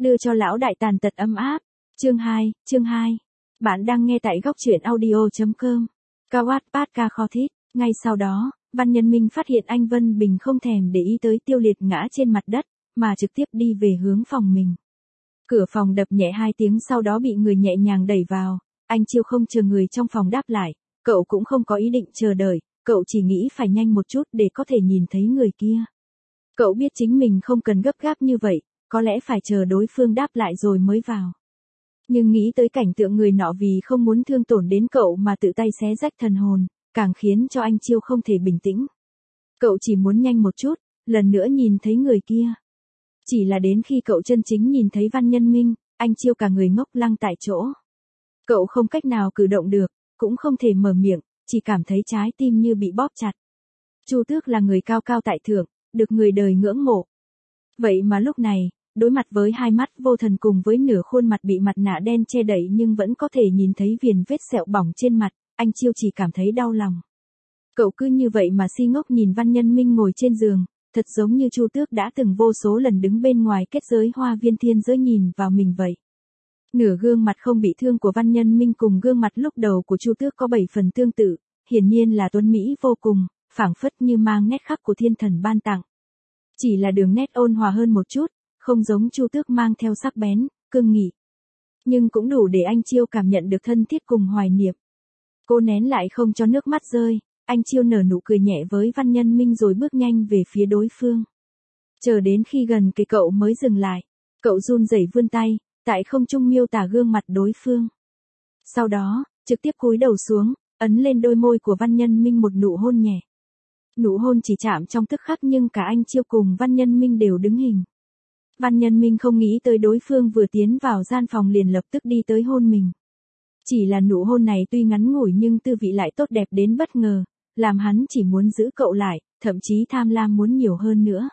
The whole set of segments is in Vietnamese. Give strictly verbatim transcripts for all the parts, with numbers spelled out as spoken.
đưa cho lão đại tàn tật ấm áp. Chương hai, chương hai. Bạn đang nghe tại góc truyện audio.com. Kawat Patka kho thít. Ngay sau đó, Văn Nhân Minh phát hiện anh Vân Bình không thèm để ý tới Tiêu Liệt ngã trên mặt đất, mà trực tiếp đi về hướng phòng mình. Cửa phòng đập nhẹ hai tiếng sau đó bị người nhẹ nhàng đẩy vào. Anh Chiêu không chờ người trong phòng đáp lại, cậu cũng không có ý định chờ đợi, cậu chỉ nghĩ phải nhanh một chút để có thể nhìn thấy người kia. Cậu biết chính mình không cần gấp gáp như vậy, có lẽ phải chờ đối phương đáp lại rồi mới vào. Nhưng nghĩ tới cảnh tượng người nọ vì không muốn thương tổn đến cậu mà tự tay xé rách thần hồn, càng khiến cho anh Chiêu không thể bình tĩnh. Cậu chỉ muốn nhanh một chút, lần nữa nhìn thấy người kia. Chỉ là đến khi cậu chân chính nhìn thấy Văn Nhân Minh, anh Chiêu cả người ngốc lăng tại chỗ. Cậu không cách nào cử động được, cũng không thể mở miệng, chỉ cảm thấy trái tim như bị bóp chặt. Chu Tước là người cao cao tại thượng, được người đời ngưỡng mộ. Vậy mà lúc này, đối mặt với hai mắt vô thần cùng với nửa khuôn mặt bị mặt nạ đen che đậy nhưng vẫn có thể nhìn thấy viền vết sẹo bỏng trên mặt, anh Chiêu chỉ cảm thấy đau lòng. Cậu cứ như vậy mà si ngốc nhìn Văn Nhân Minh ngồi trên giường, thật giống như Chu Tước đã từng vô số lần đứng bên ngoài kết giới hoa viên thiên giới nhìn vào mình vậy. Nửa gương mặt không bị thương của Văn Nhân Minh cùng gương mặt lúc đầu của Chu Tước có bảy phần tương tự, hiển nhiên là tuấn mỹ vô cùng, phảng phất như mang nét khắc của thiên thần ban tặng. Chỉ là đường nét ôn hòa hơn một chút, không giống Chu Tước mang theo sắc bén, cương nghị. Nhưng cũng đủ để anh Chiêu cảm nhận được thân thiết cùng hoài niệm. Cô nén lại không cho nước mắt rơi, anh Chiêu nở nụ cười nhẹ với Văn Nhân Minh rồi bước nhanh về phía đối phương. Chờ đến khi gần cây cậu mới dừng lại, cậu run rẩy vươn tay, tại không trung miêu tả gương mặt đối phương. Sau đó, trực tiếp cúi đầu xuống, ấn lên đôi môi của Văn Nhân Minh một nụ hôn nhẹ. Nụ hôn chỉ chạm trong tức khắc nhưng cả anh Chiêu cùng Văn Nhân Minh đều đứng hình. Văn Nhân Minh không nghĩ tới đối phương vừa tiến vào gian phòng liền lập tức đi tới hôn mình. Chỉ là nụ hôn này tuy ngắn ngủi nhưng tư vị lại tốt đẹp đến bất ngờ, làm hắn chỉ muốn giữ cậu lại, thậm chí tham lam muốn nhiều hơn nữa.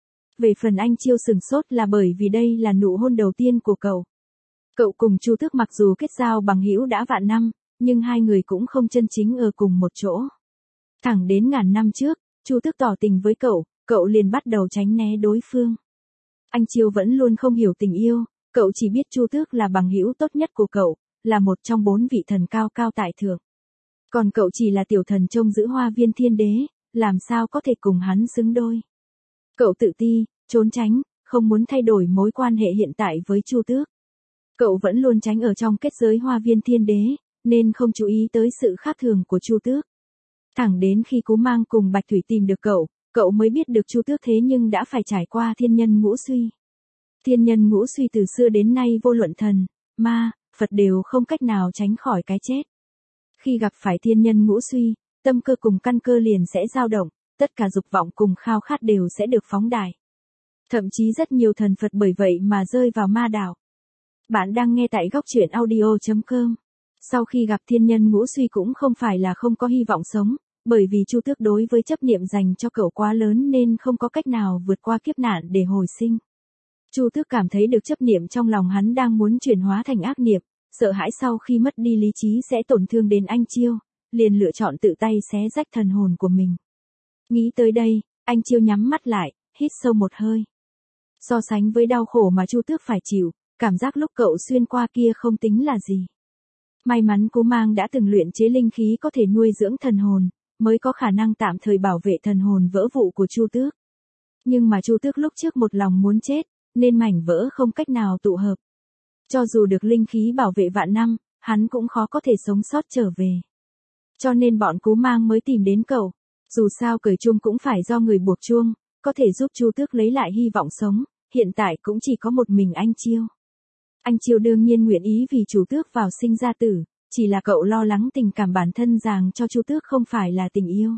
Về phần anh Chiêu sừng sốt là bởi vì đây là nụ hôn đầu tiên của cậu. Cậu cùng Chu Tước mặc dù kết giao bằng hữu đã vạn năm, nhưng hai người cũng không chân chính ở cùng một chỗ. Thẳng đến ngàn năm trước, Chu Tước tỏ tình với cậu, cậu liền bắt đầu tránh né đối phương. Anh Chiêu vẫn luôn không hiểu tình yêu, cậu chỉ biết Chu Tước là bằng hữu tốt nhất của cậu, là một trong bốn vị thần cao cao tại thượng. Còn cậu chỉ là tiểu thần trông giữ hoa viên thiên đế, làm sao có thể cùng hắn xứng đôi. Cậu tự ti, trốn tránh, không muốn thay đổi mối quan hệ hiện tại với Chu Tước. Cậu vẫn luôn tránh ở trong kết giới hoa viên thiên đế, nên không chú ý tới sự khác thường của Chu Tước. Thẳng đến khi Cú Mang cùng Bạch Thủy tìm được cậu, cậu mới biết được Chu Tước thế nhưng đã phải trải qua thiên nhân ngũ suy. Thiên nhân ngũ suy từ xưa đến nay vô luận thần, ma, Phật đều không cách nào tránh khỏi cái chết. Khi gặp phải thiên nhân ngũ suy, tâm cơ cùng căn cơ liền sẽ dao động, tất cả dục vọng cùng khao khát đều sẽ được phóng đại. Thậm chí rất nhiều thần Phật bởi vậy mà rơi vào ma đạo. Bạn đang nghe tại góc truyện audio.com. Sau khi gặp thiên nhân ngũ suy cũng không phải là không có hy vọng sống, bởi vì Chu Tước đối với chấp niệm dành cho cậu quá lớn nên không có cách nào vượt qua kiếp nạn để hồi sinh. Chu Tước cảm thấy được chấp niệm trong lòng hắn đang muốn chuyển hóa thành ác niệm, sợ hãi sau khi mất đi lý trí sẽ tổn thương đến anh Chiêu, liền lựa chọn tự tay xé rách thần hồn của mình. Nghĩ tới đây, anh Chiêu nhắm mắt lại, hít sâu một hơi. So sánh với đau khổ mà Chu Tước phải chịu, cảm giác lúc cậu xuyên qua kia không tính là gì. May mắn Cú Mang đã từng luyện chế linh khí có thể nuôi dưỡng thần hồn, mới có khả năng tạm thời bảo vệ thần hồn vỡ vụn của Chu Tước. Nhưng mà Chu Tước lúc trước một lòng muốn chết, nên mảnh vỡ không cách nào tụ hợp. Cho dù được linh khí bảo vệ vạn năm, hắn cũng khó có thể sống sót trở về. Cho nên bọn Cú Mang mới tìm đến cậu. Dù sao cởi chuông cũng phải do người buộc chuông, có thể giúp Chu Tước lấy lại hy vọng sống, hiện tại cũng chỉ có một mình anh Chiêu. Anh Chiêu đương nhiên nguyện ý vì Chu Tước vào sinh ra tử, chỉ là cậu lo lắng tình cảm bản thân rằng cho Chu Tước không phải là tình yêu.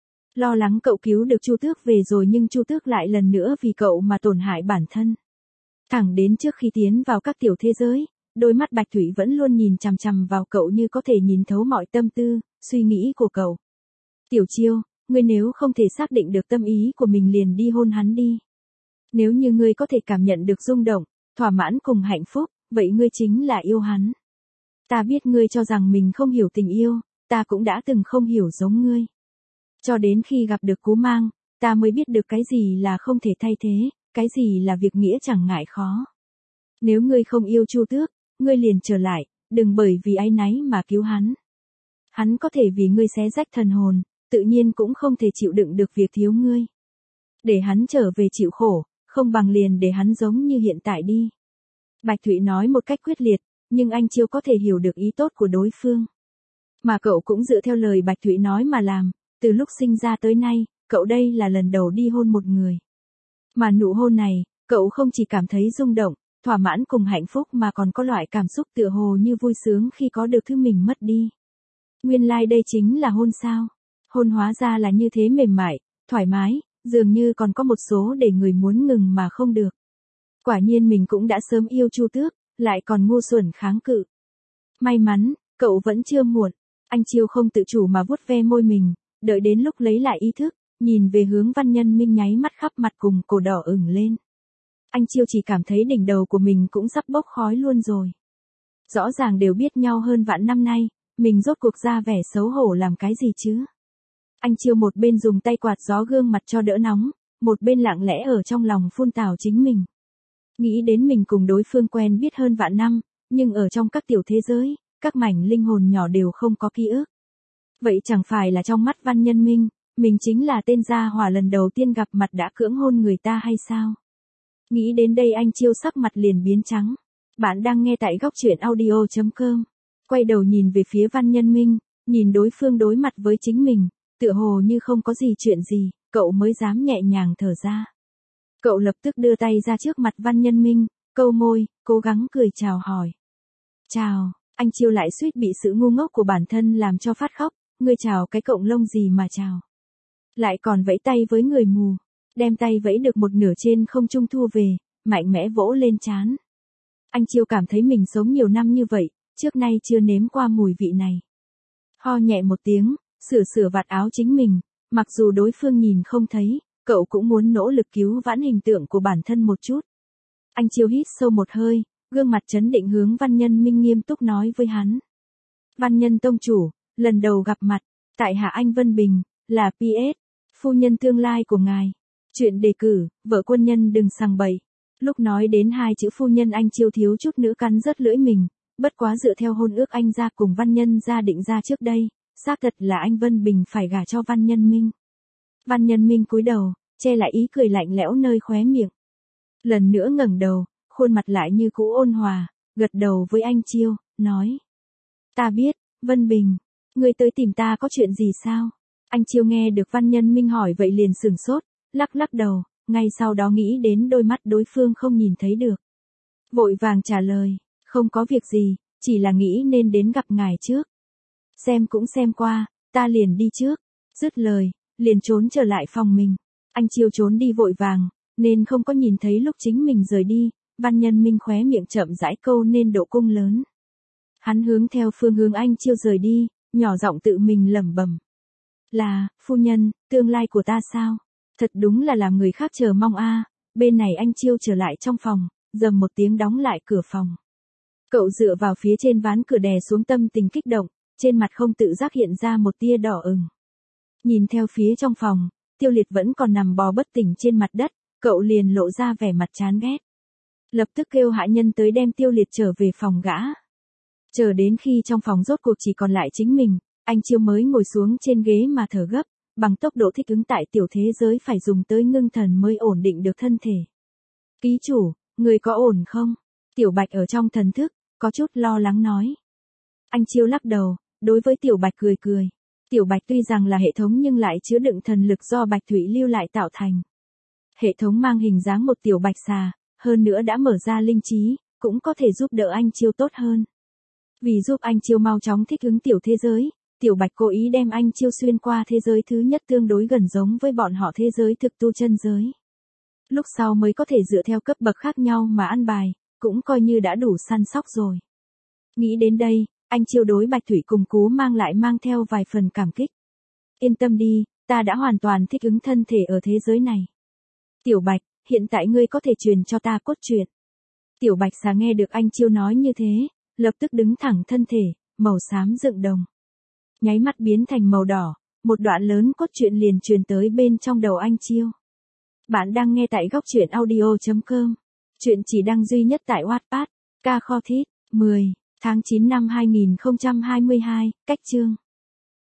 Lo lắng cậu cứu được Chu Tước về rồi nhưng Chu Tước lại lần nữa vì cậu mà tổn hại bản thân. Thẳng đến trước khi tiến vào các tiểu thế giới, đôi mắt Bạch Thủy vẫn luôn nhìn chằm chằm vào cậu như có thể nhìn thấu mọi tâm tư, suy nghĩ của cậu. Tiểu Chiêu, ngươi nếu không thể xác định được tâm ý của mình liền đi hôn hắn đi. Nếu như ngươi có thể cảm nhận được rung động, thỏa mãn cùng hạnh phúc, vậy ngươi chính là yêu hắn. Ta biết ngươi cho rằng mình không hiểu tình yêu, ta cũng đã từng không hiểu giống ngươi. Cho đến khi gặp được Cú Mang, ta mới biết được cái gì là không thể thay thế, cái gì là việc nghĩa chẳng ngại khó. Nếu ngươi không yêu Chu Tước, ngươi liền trở lại, đừng bởi vì áy náy mà cứu hắn. Hắn có thể vì ngươi xé rách thần hồn, tự nhiên cũng không thể chịu đựng được việc thiếu ngươi. Để hắn trở về chịu khổ, không bằng liền để hắn giống như hiện tại đi. Bạch Thụy nói một cách quyết liệt, nhưng anh Chiêu có thể hiểu được ý tốt của đối phương. Mà cậu cũng dựa theo lời Bạch Thụy nói mà làm, từ lúc sinh ra tới nay, cậu đây là lần đầu đi hôn một người. Mà nụ hôn này, cậu không chỉ cảm thấy rung động, thỏa mãn cùng hạnh phúc mà còn có loại cảm xúc tựa hồ như vui sướng khi có được thứ mình mất đi. Nguyên lai like đây chính là hôn sao? Hôn hóa ra là như thế mềm mại, thoải mái, dường như còn có một số để người muốn ngừng mà không được. Quả nhiên mình cũng đã sớm yêu Chu Tước, lại còn ngu xuẩn kháng cự. May mắn, cậu vẫn chưa muộn. Anh Chiêu không tự chủ mà vuốt ve môi mình, đợi đến lúc lấy lại ý thức, nhìn về hướng Văn Nhân Minh nháy mắt khắp mặt cùng cổ đỏ ửng lên. Anh Chiêu chỉ cảm thấy đỉnh đầu của mình cũng sắp bốc khói luôn rồi. Rõ ràng đều biết nhau hơn vạn năm nay, mình rốt cuộc ra vẻ xấu hổ làm cái gì chứ? Anh Chiêu một bên dùng tay quạt gió gương mặt cho đỡ nóng, một bên lặng lẽ ở trong lòng phun tào chính mình. Nghĩ đến mình cùng đối phương quen biết hơn vạn năm, nhưng ở trong các tiểu thế giới, các mảnh linh hồn nhỏ đều không có ký ức. Vậy chẳng phải là trong mắt Văn Nhân Minh, mình chính là tên gia hỏa lần đầu tiên gặp mặt đã cưỡng hôn người ta hay sao? Nghĩ đến đây anh Chiêu sắc mặt liền biến trắng. Bạn đang nghe tại góc truyện audio chấm com. Quay đầu nhìn về phía Văn Nhân Minh, nhìn đối phương đối mặt với chính mình, tựa hồ như không có gì chuyện gì, cậu mới dám nhẹ nhàng thở ra. Cậu lập tức đưa tay ra trước mặt Văn Nhân Minh, câu môi, cố gắng cười chào hỏi. Chào, anh Chiêu lại suýt bị sự ngu ngốc của bản thân làm cho phát khóc, ngươi chào cái cọng lông gì mà chào. Lại còn vẫy tay với người mù, đem tay vẫy được một nửa trên không trung thu về, mạnh mẽ vỗ lên trán. Anh Chiêu cảm thấy mình sống nhiều năm như vậy, trước nay chưa nếm qua mùi vị này. Ho nhẹ một tiếng, sửa sửa vạt áo chính mình, mặc dù đối phương nhìn không thấy, cậu cũng muốn nỗ lực cứu vãn hình tượng của bản thân một chút. Anh Chiêu hít sâu một hơi, gương mặt trấn định hướng Văn Nhân Minh nghiêm túc nói với hắn. Văn Nhân Tông chủ, lần đầu gặp mặt, tại hạ anh Vân Bình, là pê ét, phu nhân tương lai của ngài. Chuyện đề cử, vợ quân nhân đừng sằng bậy. Lúc nói đến hai chữ phu nhân anh Chiêu thiếu chút nữa cắn rớt lưỡi mình, bất quá dựa theo hôn ước anh ra cùng Văn Nhân gia định ra trước đây, xác thật là anh Vân Bình phải gả cho Văn Nhân Minh. Văn Nhân Minh cúi đầu, che lại ý cười lạnh lẽo nơi khóe miệng. Lần nữa ngẩng đầu, khuôn mặt lại như cũ ôn hòa, gật đầu với anh Chiêu, nói. Ta biết, Vân Bình, ngươi tới tìm ta có chuyện gì sao? Anh Chiêu nghe được Văn Nhân Minh hỏi vậy liền sửng sốt, lắc lắc đầu, ngay sau đó nghĩ đến đôi mắt đối phương không nhìn thấy được. Vội vàng trả lời, không có việc gì, chỉ là nghĩ nên đến gặp ngài trước. Xem cũng xem qua, ta liền đi trước. Dứt lời, liền trốn trở lại phòng mình. Anh Chiêu trốn đi vội vàng, nên không có nhìn thấy lúc chính mình rời đi, Văn Nhân Minh khóe miệng chậm rãi câu nên độ cung lớn. Hắn hướng theo phương hướng anh Chiêu rời đi, nhỏ giọng tự mình lẩm bẩm. Là, phu nhân, tương lai của ta sao? Thật đúng là làm người khác chờ mong a. Bên này anh Chiêu trở lại trong phòng, dầm một tiếng đóng lại cửa phòng. Cậu dựa vào phía trên ván cửa đè xuống tâm tình kích động, trên mặt không tự giác hiện ra một tia đỏ ửng. Nhìn theo phía trong phòng, Tiêu Liệt vẫn còn nằm bò bất tỉnh trên mặt đất, cậu liền lộ ra vẻ mặt chán ghét. Lập tức kêu hạ nhân tới đem Tiêu Liệt trở về phòng gã. Chờ đến khi trong phòng rốt cuộc chỉ còn lại chính mình, anh Chiêu mới ngồi xuống trên ghế mà thở gấp, bằng tốc độ thích ứng tại tiểu thế giới phải dùng tới ngưng thần mới ổn định được thân thể. Ký chủ, người có ổn không? Tiểu Bạch ở trong thần thức, có chút lo lắng nói. Anh Chiêu lắc đầu, đối với Tiểu Bạch cười cười. Tiểu Bạch tuy rằng là hệ thống nhưng lại chứa đựng thần lực do Bạch Thủy lưu lại tạo thành. Hệ thống mang hình dáng một tiểu bạch xà, hơn nữa đã mở ra linh trí, cũng có thể giúp đỡ anh Chiêu tốt hơn. Vì giúp anh Chiêu mau chóng thích ứng tiểu thế giới, Tiểu Bạch cố ý đem anh Chiêu xuyên qua thế giới thứ nhất tương đối gần giống với bọn họ thế giới thực tu chân giới. Lúc sau mới có thể dựa theo cấp bậc khác nhau mà ăn bài, cũng coi như đã đủ săn sóc rồi. Nghĩ đến đây, anh Chiêu đối Bạch Thủy cùng Cú mang lại mang theo vài phần cảm kích. Yên tâm đi, ta đã hoàn toàn thích ứng thân thể ở thế giới này. Tiểu Bạch, hiện tại ngươi có thể truyền cho ta cốt truyện. Tiểu Bạch xà nghe được anh Chiêu nói như thế, lập tức đứng thẳng thân thể, màu xám rực đồng. Nháy mắt biến thành màu đỏ, một đoạn lớn cốt truyện liền truyền tới bên trong đầu anh Chiêu. Bạn đang nghe tại góc truyện audio chấm com. Chuyện chỉ đăng duy nhất tại Wattpad. Ca kho thích. mười tháng chín năm hai nghìn không trăm hai mươi hai. Cách chương.